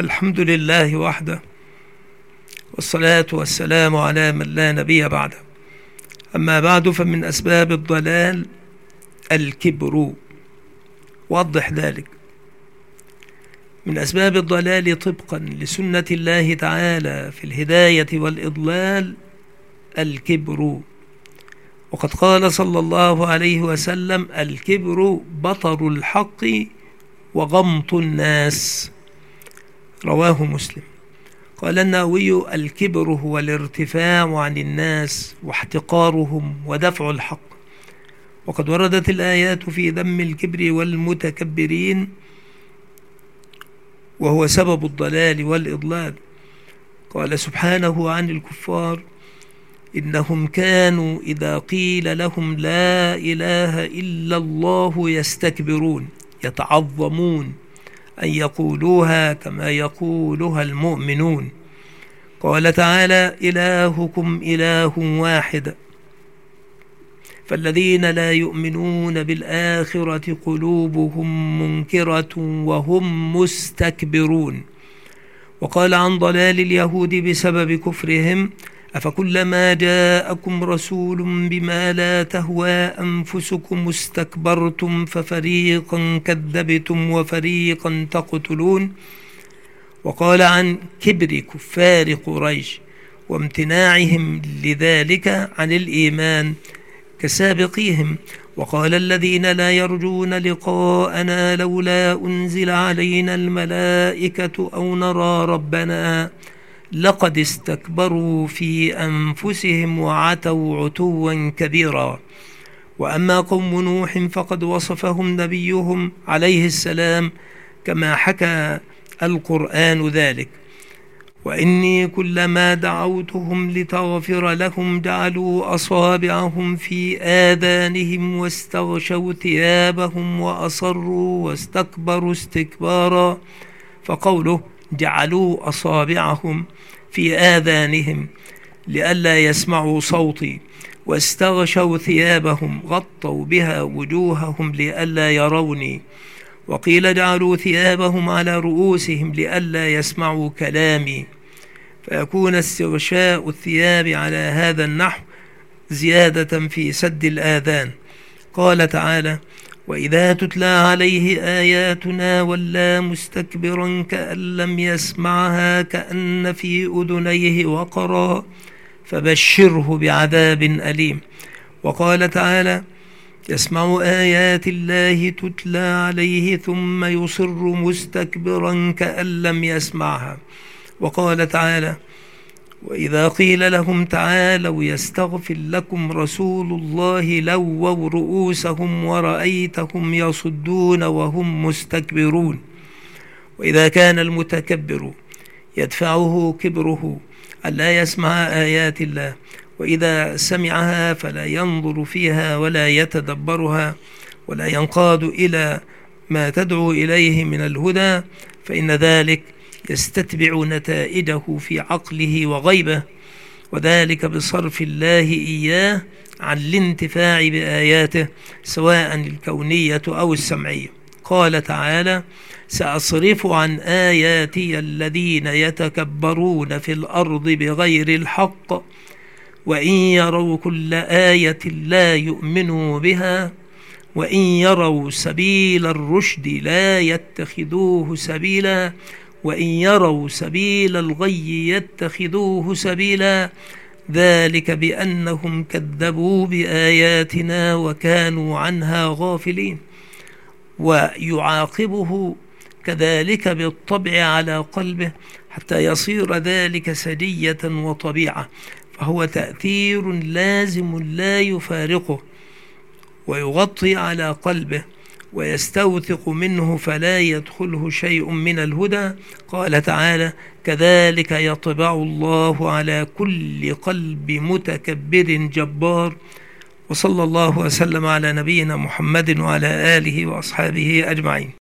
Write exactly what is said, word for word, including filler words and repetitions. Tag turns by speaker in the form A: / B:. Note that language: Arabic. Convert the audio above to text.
A: الحمد لله وحده، والصلاة والسلام على من لا نبي بعده. أما بعد، فمن أسباب الضلال الكبر. وضح ذلك. من أسباب الضلال طبقا لسنة الله تعالى في الهداية والإضلال الكبر. وقد قال صلى الله عليه وسلم: الكبر بطر الحق وغمط الناس. رواه مسلم. قال النووي: الكبر هو الارتفاع عن الناس واحتقارهم ودفع الحق. وقد وردت الآيات في ذم الكبر والمتكبرين، وهو سبب الضلال والإضلال. قال سبحانه عن الكفار: إنهم كانوا إذا قيل لهم لا إله إلا الله يستكبرون، يتعظمون أن يقولوها كما يقولها المؤمنون. قال تعالى: إلهكم إله واحد. فالذين لا يؤمنون بالآخرة قلوبهم منكرة وهم مستكبرون. وقال عن ضلال اليهود بسبب كفرهم: أفكلما جاءكم رسول بما لا تهوى أنفسكم استكبرتم ففريقا كذبتم وفريقا تقتلون. وقال عن كبر كفار قريش وامتناعهم لذلك عن الإيمان كسابقيهم: وقال الذين لا يرجون لقاءنا لولا أنزل علينا الملائكة أو نرى ربنا لقد استكبروا في أنفسهم وعتوا عتوا كبيرا. وأما قوم نوح فقد وصفهم نبيهم عليه السلام كما حكى القرآن ذلك: وإني كلما دعوتهم لتغفر لهم جعلوا أصابعهم في آذانهم واستغشوا ثيابهم وأصروا واستكبروا استكبارا. فقوله جعلوا أصابعهم في آذانهم لئلا يسمعوا صوتي، واستغشوا ثيابهم غطوا بها وجوههم لئلا يروني. وقيل جعلوا ثيابهم على رؤوسهم لئلا يسمعوا كلامي، فيكون استغشاء الثياب على هذا النحو زيادة في سد الآذان. قال تعالى: وإذا تتلى عليه آياتنا ولى مستكبرا كأن لم يسمعها كأن في أذنيه وقرا فبشره بعذاب أليم. وقال تعالى: يسمع آيات الله تتلى عليه ثم يصر مستكبرا كأن لم يسمعها. وقال تعالى: وإذا قيل لهم تعالوا يستغفر لكم رسول الله لووا رؤوسهم ورأيتهم يصدون وهم مستكبرون. وإذا كان المتكبر يدفعه كبره ألا يسمع آيات الله، وإذا سمعها فلا ينظر فيها ولا يتدبرها ولا ينقاد إلى ما تدعو إليه من الهدى، فإن ذلك يستتبع نتائجه في عقله وغيبه، وذلك بصرف الله إياه عن الانتفاع بآياته سواء الكونية أو السمعية. قال تعالى: سأصرف عن آياتي الذين يتكبرون في الأرض بغير الحق وإن يروا كل آية لا يؤمنوا بها وإن يروا سبيل الرشد لا يتخذوه سبيلا وإن يروا سبيل الغي يتخذوه سبيلا ذلك بأنهم كذبوا بآياتنا وكانوا عنها غافلين. ويعاقبه كذلك بالطبع على قلبه حتى يصير ذلك سجية وطبيعة، فهو تأثير لازم لا يفارقه ويغطي على قلبه ويستوثق منه فلا يدخله شيء من الهدى. قال تعالى: كذلك يطبع الله على كل قلب متكبر جبار. وصلى الله وسلم على نبينا محمد وعلى آله وأصحابه أجمعين.